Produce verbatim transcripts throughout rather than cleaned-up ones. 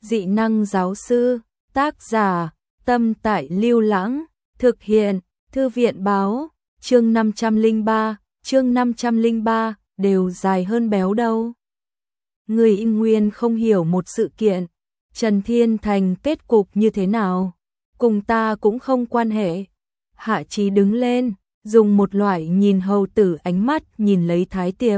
Dị năng giáo sư, tác giả, Tâm Tại Lưu Lãng, thực hiện, Thư viện báo, chương năm trăm lẻ ba, chương năm trăm lẻ ba, đều dài hơn béo đâu. Người in nguyên không hiểu một sự kiện, Trần Thiên Thành kết cục như thế nào, cùng ta cũng không quan hệ. Hạ Chí đứng lên, dùng một loại nhìn hầu tử ánh mắt nhìn lấy Thái Tiệp.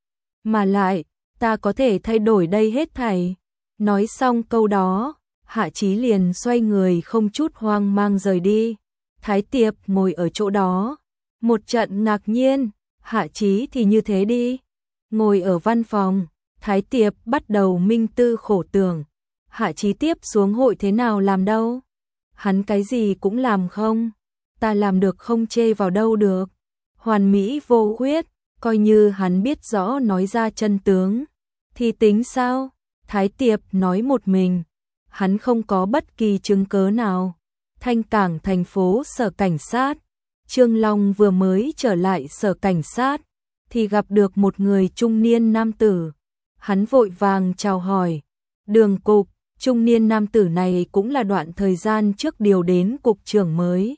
Mà lại, ta có thể thay đổi đây hết thảy. Nói xong câu đó, Hạ Chí liền xoay người không chút hoang mang rời đi. Thái Tiệp ngồi ở chỗ đó, một trận ngạc nhiên, Hạ Chí thì như thế đi. Ngồi ở văn phòng, Thái Tiệp bắt đầu minh tư khổ tưởng. Hạ Chí tiếp xuống hội thế nào làm đâu? Hắn cái gì cũng làm không? Ta làm được không chê vào đâu được. Hoàn mỹ vô khuyết, coi như hắn biết rõ nói ra chân tướng. Thì tính sao? Thái Tiệp nói một mình. Hắn không có bất kỳ chứng cớ nào. Thanh Cảng thành phố sở cảnh sát. Trương Long vừa mới trở lại sở cảnh sát, thì gặp được một người trung niên nam tử. Hắn vội vàng chào hỏi. Đường cục, trung niên nam tử này cũng là đoạn thời gian trước điều đến cục trưởng mới.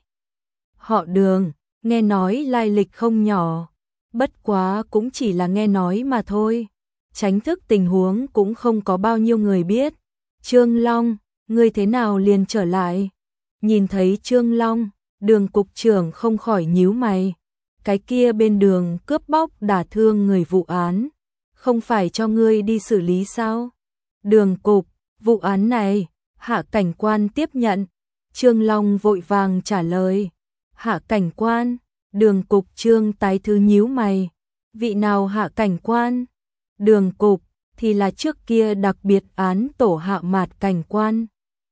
Họ Đường, nghe nói lai lịch không nhỏ, bất quá cũng chỉ là nghe nói mà thôi. Tránh thức tình huống cũng không có bao nhiêu người biết. Trương Long, ngươi thế nào liền trở lại? Nhìn thấy Trương Long, Đường cục trưởng không khỏi nhíu mày. Cái kia bên đường cướp bóc đả thương người vụ án, không phải cho ngươi đi xử lý sao? Đường cục, vụ án này, Hạ cảnh quan tiếp nhận. Trương Long vội vàng trả lời. Hạ cảnh quan, Đường cục Trương tái thứ nhíu mày. Vị nào Hạ cảnh quan? Đường cục, thì là trước kia đặc biệt án tổ Hạ Mạt cảnh quan.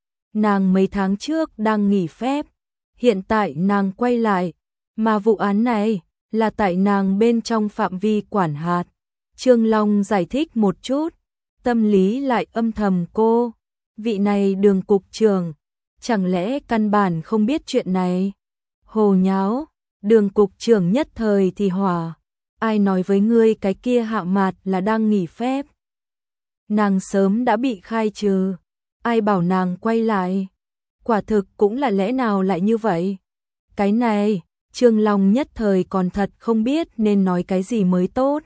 Nàng mấy tháng trước đang nghỉ phép, hiện tại nàng quay lại, mà vụ án này là tại nàng bên trong phạm vi quản hạt. Trương Long giải thích một chút, tâm lý lại âm thầm cô, vị này Đường cục trưởng, chẳng lẽ căn bản không biết chuyện này? Hồ nháo, Đường cục trưởng nhất thời thì hỏa, ai nói với ngươi cái kia Hạ Mạt là đang nghỉ phép? Nàng sớm đã bị khai trừ, ai bảo nàng quay lại? Quả thực cũng là lẽ nào lại như vậy? Cái này, Trương Long nhất thời còn thật không biết nên nói cái gì mới tốt.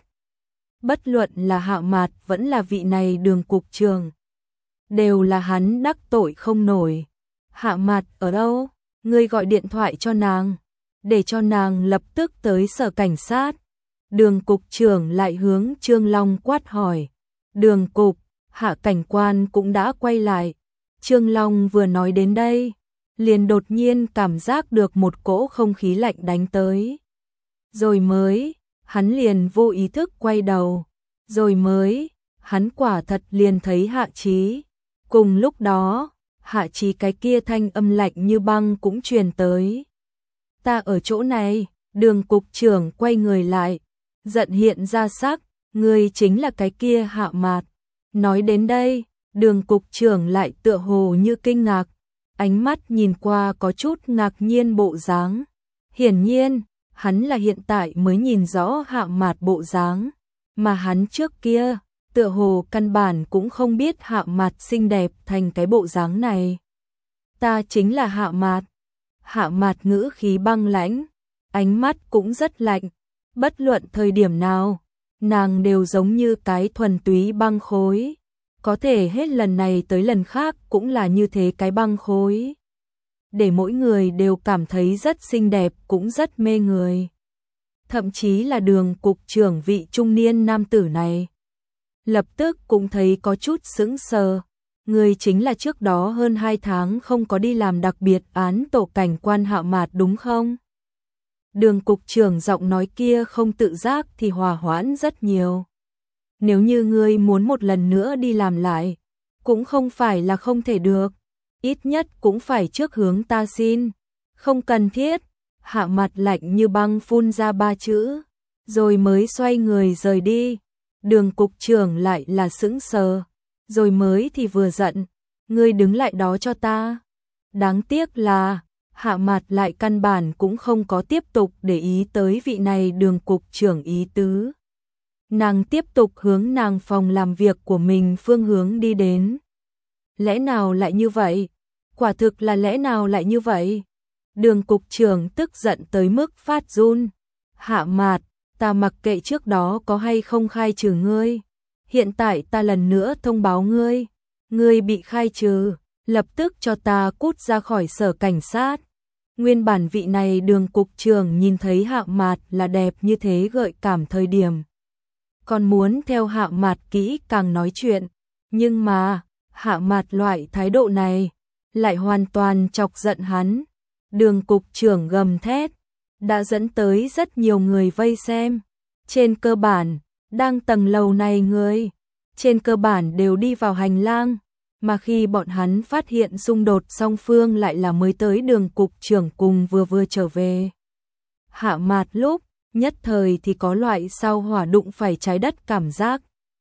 Bất luận là Hạ Mạt vẫn là vị này Đường cục trưởng, đều là hắn đắc tội không nổi. Hạ Mạt ở đâu? Ngươi gọi điện thoại cho nàng, để cho nàng lập tức tới sở cảnh sát. Đường cục trưởng lại hướng Trương Long quát hỏi. Đường cục, Hạ cảnh quan cũng đã quay lại. Trương Long vừa nói đến đây, liền đột nhiên cảm giác được một cỗ không khí lạnh đánh tới. Rồi mới, hắn liền vô ý thức quay đầu. Rồi mới, hắn quả thật liền thấy Hạ Chí. Cùng lúc đó, Hạ Chí cái kia thanh âm lạnh như băng cũng truyền tới. Ta ở chỗ này. Đường cục trưởng quay người lại, giận hiện ra sắc, ngươi chính là cái kia Hạ Mạt. Nói đến đây, Đường cục trưởng lại tựa hồ như kinh ngạc, ánh mắt nhìn qua có chút ngạc nhiên bộ dáng. Hiển nhiên, hắn là hiện tại mới nhìn rõ Hạ Mạt bộ dáng, mà hắn trước kia, tựa hồ căn bản cũng không biết Hạ Mạt xinh đẹp thành cái bộ dáng này. Ta chính là Hạ Mạt. Hạ Mạt ngữ khí băng lãnh, ánh mắt cũng rất lạnh, bất luận thời điểm nào, nàng đều giống như cái thuần túy băng khối. Có thể hết lần này tới lần khác cũng là như thế cái băng khối. Để mỗi người đều cảm thấy rất xinh đẹp cũng rất mê người. Thậm chí là Đường cục trưởng vị trung niên nam tử này. Lập tức cũng thấy có chút sững sờ. Người chính là trước đó hơn hai tháng không có đi làm đặc biệt án tổ cảnh quan Hạ Mạt đúng không? Đường cục trưởng giọng nói kia không tự giác thì hòa hoãn rất nhiều. Nếu như ngươi muốn một lần nữa đi làm lại, cũng không phải là không thể được, ít nhất cũng phải trước hướng ta xin. Không cần thiết. Hạ Mạt lạnh như băng phun ra ba chữ, rồi mới xoay người rời đi. Đường cục trưởng lại là sững sờ, rồi mới thì vừa giận, ngươi đứng lại đó cho ta. Đáng tiếc là Hạ Mạt lại căn bản cũng không có tiếp tục để ý tới vị này Đường cục trưởng ý tứ. Nàng tiếp tục hướng nàng phòng làm việc của mình phương hướng đi đến. lẽ nào lại như vậy? Quả thực là lẽ nào lại như vậy? Đường cục trưởng tức giận tới mức phát run. Hạ Mạt, ta mặc kệ trước đó có hay không khai trừ ngươi. Hiện tại ta lần nữa thông báo ngươi. Ngươi bị khai trừ, lập tức cho ta cút ra khỏi sở cảnh sát. Nguyên bản vị này đường cục trưởng nhìn thấy Hạ Mạt là đẹp như thế gợi cảm thời điểm. Còn muốn theo Hạ Mạt kỹ càng nói chuyện. Nhưng mà, Hạ Mạt loại thái độ này lại hoàn toàn chọc giận hắn. Đường cục trưởng gầm thét, đã dẫn tới rất nhiều người vây xem. Trên cơ bản, đang tầng lầu này người, trên cơ bản đều đi vào hành lang. Mà khi bọn hắn phát hiện xung đột song phương lại là mới tới đường cục trưởng cùng vừa vừa trở về. Hạ Mạt lúc, nhất thời thì có loại sao hỏa đụng phải trái đất cảm giác.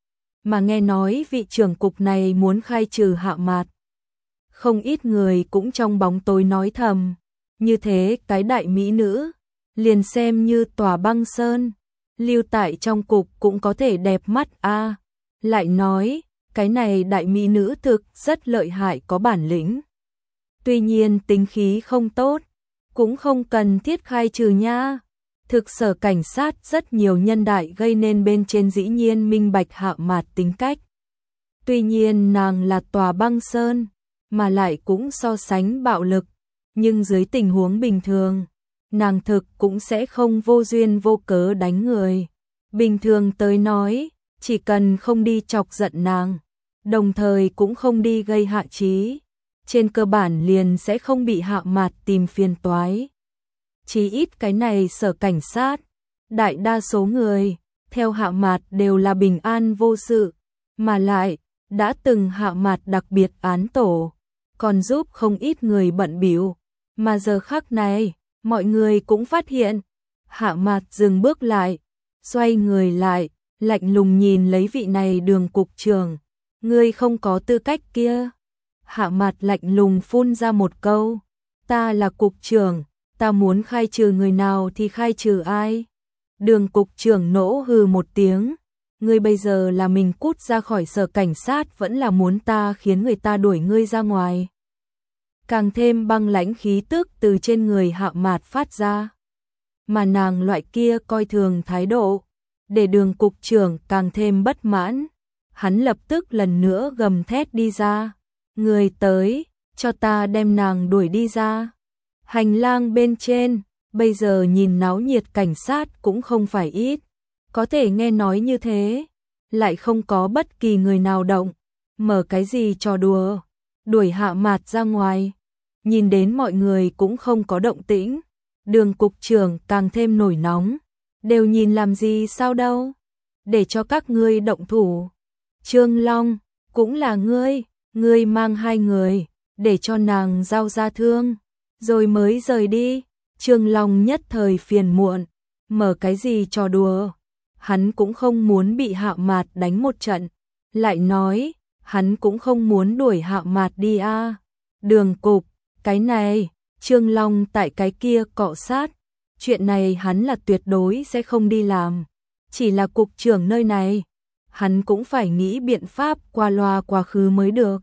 Mà nghe nói vị trưởng cục này muốn khai trừ Hạ Mạt. Không ít người cũng trong bóng tối nói thầm, như thế cái đại mỹ nữ, liền xem như tòa băng sơn, lưu tại trong cục cũng có thể đẹp mắt a. À, lại nói, cái này đại mỹ nữ thực rất lợi hại có bản lĩnh. Tuy nhiên tính khí không tốt, cũng không cần thiết khai trừ nha. Thực sở cảnh sát rất nhiều nhân đại gây nên bên trên dĩ nhiên minh bạch Hạ Mạt tính cách. Tuy nhiên nàng là tòa băng sơn, mà lại cũng so sánh bạo lực, nhưng dưới tình huống bình thường, nàng thực cũng sẽ không vô duyên vô cớ đánh người. Bình thường tới nói, chỉ cần không đi chọc giận nàng, đồng thời cũng không đi gây hạ trí, trên cơ bản liền sẽ không bị Hạ Mạt tìm phiền toái. Chỉ ít cái này sở cảnh sát, đại đa số người, theo Hạ Mạt đều là bình an vô sự, mà lại, đã từng Hạ Mạt đặc biệt án tổ, còn giúp không ít người bận bịu. Mà giờ khắc này, mọi người cũng phát hiện, Hạ Mạt dừng bước lại, xoay người lại, lạnh lùng nhìn lấy vị này đường cục trưởng. Ngươi không có tư cách kia. Hạ Mạt lạnh lùng phun ra một câu. Ta là cục trưởng, ta muốn khai trừ người nào thì khai trừ ai. Đường cục trưởng nỗ hừ một tiếng. Ngươi bây giờ là mình cút ra khỏi sở cảnh sát vẫn là muốn ta khiến người ta đuổi ngươi ra ngoài. Càng thêm băng lãnh khí tức từ trên người Hạ Mạt phát ra. Mà nàng loại kia coi thường thái độ, để đường cục trưởng càng thêm bất mãn. Hắn lập tức lần nữa gầm thét đi ra. Người tới, cho ta đem nàng đuổi đi ra. Hành lang bên trên, bây giờ nhìn náo nhiệt cảnh sát cũng không phải ít. Có thể nghe nói như thế, lại không có bất kỳ người nào động. Mở cái gì trò đùa, đuổi Hạ Mạt ra ngoài. Nhìn đến mọi người cũng không có động tĩnh. Đường cục trưởng càng thêm nổi nóng. Đều nhìn làm gì sao đâu. Để cho các ngươi động thủ. Trương Long, cũng là ngươi. Ngươi mang hai người, để cho nàng giao ra thương. Rồi mới rời đi. Trương Long nhất thời phiền muộn. Mở cái gì trò đùa. Hắn cũng không muốn bị Hạ Mạt đánh một trận. Lại nói, hắn cũng không muốn đuổi Hạ Mạt đi a. À. Đường cục, cái này, Trương Long tại cái kia cọ sát. Chuyện này hắn là tuyệt đối sẽ không đi làm. Chỉ là cục trưởng nơi này, hắn cũng phải nghĩ biện pháp qua loa quá khứ mới được.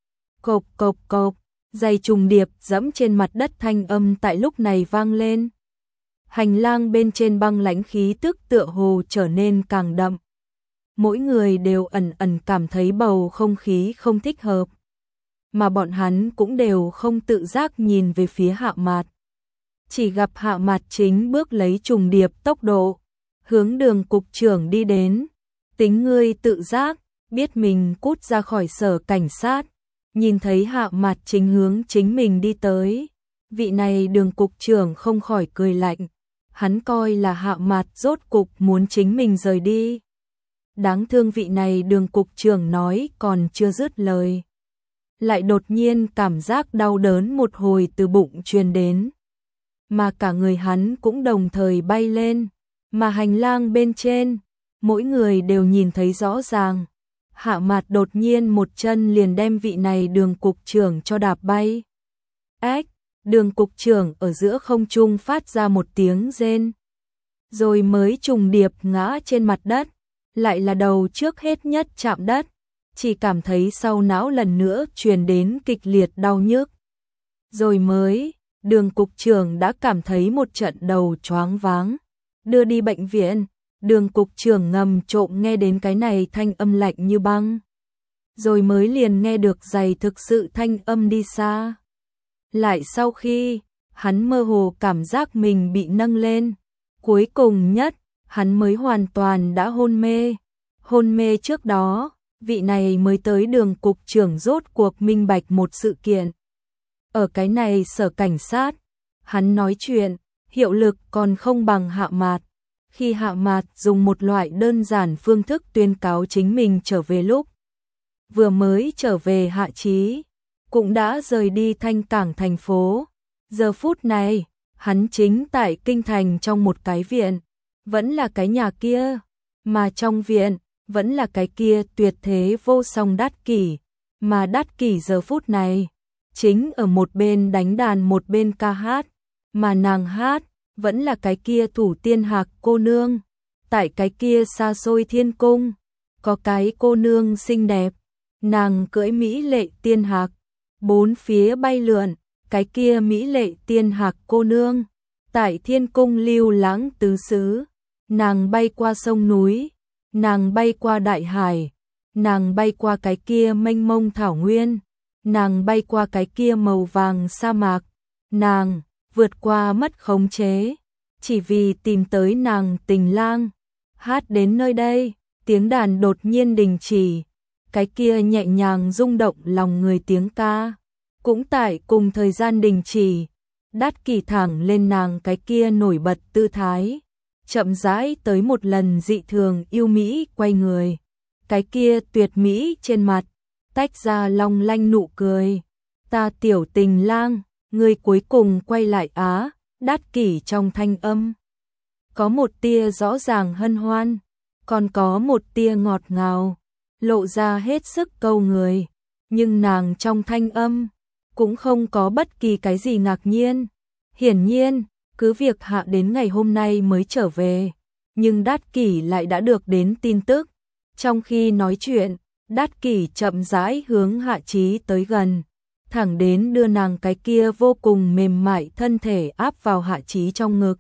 Cộp cộp cộp, giày trùng điệp dẫm trên mặt đất thanh âm tại lúc này vang lên. Hành lang bên trên băng lãnh khí tức tựa hồ trở nên càng đậm. Mỗi người đều ẩn ẩn cảm thấy bầu không khí không thích hợp. Mà bọn hắn cũng đều không tự giác nhìn về phía Hạ Mạt. Chỉ gặp Hạ Mạt chính bước lấy trùng điệp tốc độ, hướng đường cục trưởng đi đến. Tính ngươi tự giác, biết mình cút ra khỏi sở cảnh sát. Nhìn thấy Hạ Mạt chính hướng chính mình đi tới. Vị này đường cục trưởng không khỏi cười lạnh. Hắn coi là Hạ Mạt rốt cục muốn chính mình rời đi. Đáng thương vị này đường cục trưởng nói còn chưa dứt lời. Lại đột nhiên cảm giác đau đớn một hồi từ bụng truyền đến. Mà cả người hắn cũng đồng thời bay lên. Mà hành lang bên trên, mỗi người đều nhìn thấy rõ ràng. Hạ Mạt đột nhiên một chân liền đem vị này đường cục trưởng cho đạp bay. Ếch, đường cục trưởng ở giữa không trung phát ra một tiếng rên. Rồi mới trùng điệp ngã trên mặt đất. Lại là đầu trước hết nhất chạm đất. chỉ cảm thấy sau não lần nữa truyền đến kịch liệt đau nhức. Rồi mới, Đường cục trưởng đã cảm thấy một trận đầu choáng váng. Đưa đi bệnh viện, Đường cục trưởng ngầm trộm nghe đến cái này thanh âm lạnh như băng. Rồi mới liền nghe được giày thực sự thanh âm đi xa. Lại sau khi, hắn mơ hồ cảm giác mình bị nâng lên. Cuối cùng nhất, hắn mới hoàn toàn đã hôn mê. Hôn mê trước đó, vị này mới tới Đường cục trưởng rốt cuộc minh bạch một sự kiện. Ở cái này sở cảnh sát, hắn nói chuyện, hiệu lực còn không bằng Hạ Mạt. Khi Hạ Mạt dùng một loại đơn giản phương thức tuyên cáo chính mình trở về lúc vừa mới trở về Hạ Chí, cũng đã rời đi Thanh Cảng thành phố. Giờ phút này, hắn chính tại kinh thành trong một cái viện, vẫn là cái nhà kia, mà trong viện, vẫn là cái kia tuyệt thế vô song Đát Kỷ, mà Đát Kỷ giờ phút này, chính ở một bên đánh đàn một bên ca hát, mà nàng hát, vẫn là cái kia Thủ Tiên Hạc cô nương, tại cái kia xa xôi thiên cung, có cái cô nương xinh đẹp, nàng cưỡi mỹ lệ tiên hạc, bốn phía bay lượn, cái kia mỹ lệ tiên hạc cô nương, tại thiên cung lưu lãng tứ xứ, nàng bay qua sông núi, nàng bay qua đại hải, nàng bay qua cái kia mênh mông thảo nguyên, nàng bay qua cái kia màu vàng sa mạc, nàng vượt qua mất khống chế, chỉ vì tìm tới nàng tình lang. Hát đến nơi đây, tiếng đàn đột nhiên đình chỉ, cái kia nhẹ nhàng rung động lòng người tiếng ca, cũng tại cùng thời gian đình chỉ. Đát Kỷ thẳng lên nàng cái kia nổi bật tư thái, chậm rãi tới một lần dị thường yêu mỹ quay người, cái kia tuyệt mỹ trên mặt, tách ra long lanh nụ cười. Ta tiểu tình lang, ngươi cuối cùng quay lại á. Đát Kỷ trong thanh âm có một tia rõ ràng hân hoan, còn có một tia ngọt ngào, lộ ra hết sức câu người, nhưng nàng trong thanh âm cũng không có bất kỳ cái gì ngạc nhiên. Hiển nhiên, cứ việc Hạ đến ngày hôm nay mới trở về, nhưng Đát Kỷ lại đã được đến tin tức. Trong khi nói chuyện, Đát Kỷ chậm rãi hướng Hạ Chí tới gần, thẳng đến đưa nàng cái kia vô cùng mềm mại thân thể áp vào Hạ Chí trong ngực.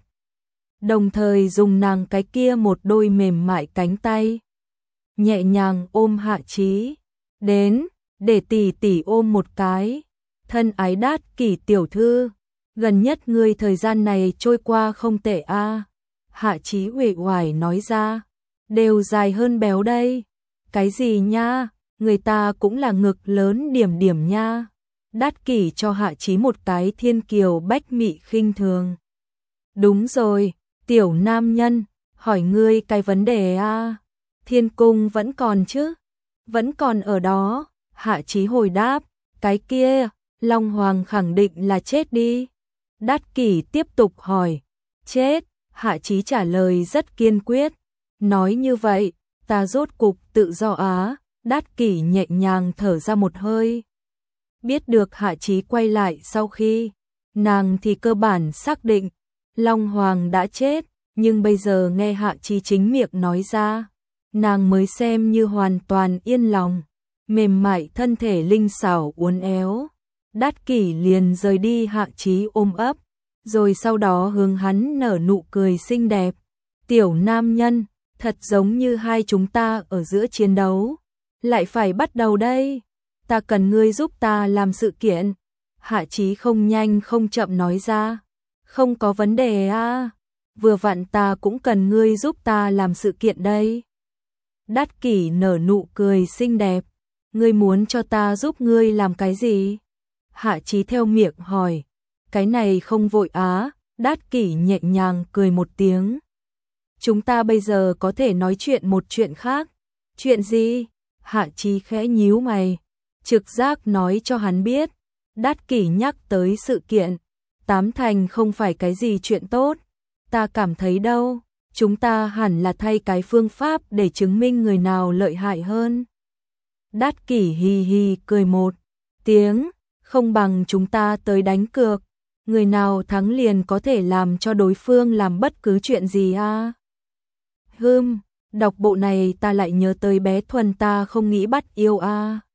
Đồng thời dùng nàng cái kia một đôi mềm mại cánh tay, nhẹ nhàng ôm Hạ Chí. Đến, để tỷ tỷ ôm một cái. Thân ái Đát Kỷ tiểu thư, gần nhất ngươi thời gian này trôi qua không tệ a. À. Hạ Chí uể oải nói ra, đều dài hơn béo đây. Cái gì nha, người ta cũng là ngực lớn điểm điểm nha. Đát Kỷ cho Hạ Chí một cái thiên kiều bách mị khinh thường. Đúng rồi, tiểu nam nhân, hỏi ngươi cái vấn đề a. À. Thiên cung vẫn còn chứ? Vẫn còn ở đó. Hạ Chí hồi đáp, cái kia, Long Hoàng khẳng định là chết đi. Đát Kỷ tiếp tục hỏi, chết? Hạ Chí trả lời rất kiên quyết, nói như vậy, ta rốt cục tự do á. Đát Kỷ nhẹ nhàng thở ra một hơi. Biết được Hạ Chí quay lại sau khi, nàng thì cơ bản xác định, Long Hoàng đã chết, nhưng bây giờ nghe Hạ Chí chính miệng nói ra, nàng mới xem như hoàn toàn yên lòng, mềm mại thân thể linh xảo uốn éo. Đát Kỷ liền rời đi Hạ Chí ôm ấp, rồi sau đó hướng hắn nở nụ cười xinh đẹp. Tiểu nam nhân, thật giống như hai chúng ta ở giữa chiến đấu, lại phải bắt đầu đây. Ta cần ngươi giúp ta làm sự kiện. Hạ Chí không nhanh không chậm nói ra. Không có vấn đề à, vừa vặn ta cũng cần ngươi giúp ta làm sự kiện đây. Đát Kỷ nở nụ cười xinh đẹp. Ngươi muốn cho ta giúp ngươi làm cái gì? Hạ Chí theo miệng hỏi. Cái này không vội á. Đát Kỷ nhẹ nhàng cười một tiếng. Chúng ta bây giờ có thể nói chuyện một chuyện khác. Chuyện gì? Hạ Chí khẽ nhíu mày, trực giác nói cho hắn biết, Đát Kỷ nhắc tới sự kiện, tám thành không phải cái gì chuyện tốt. Ta cảm thấy đâu, chúng ta hẳn là thay cái phương pháp để chứng minh người nào lợi hại hơn. Đát Kỷ hì hì cười một tiếng, không bằng chúng ta tới đánh cược, người nào thắng liền có thể làm cho đối phương làm bất cứ chuyện gì à. Hừm, Đọc bộ này ta lại nhớ tới bé Thuần ta không nghĩ bắt yêu a.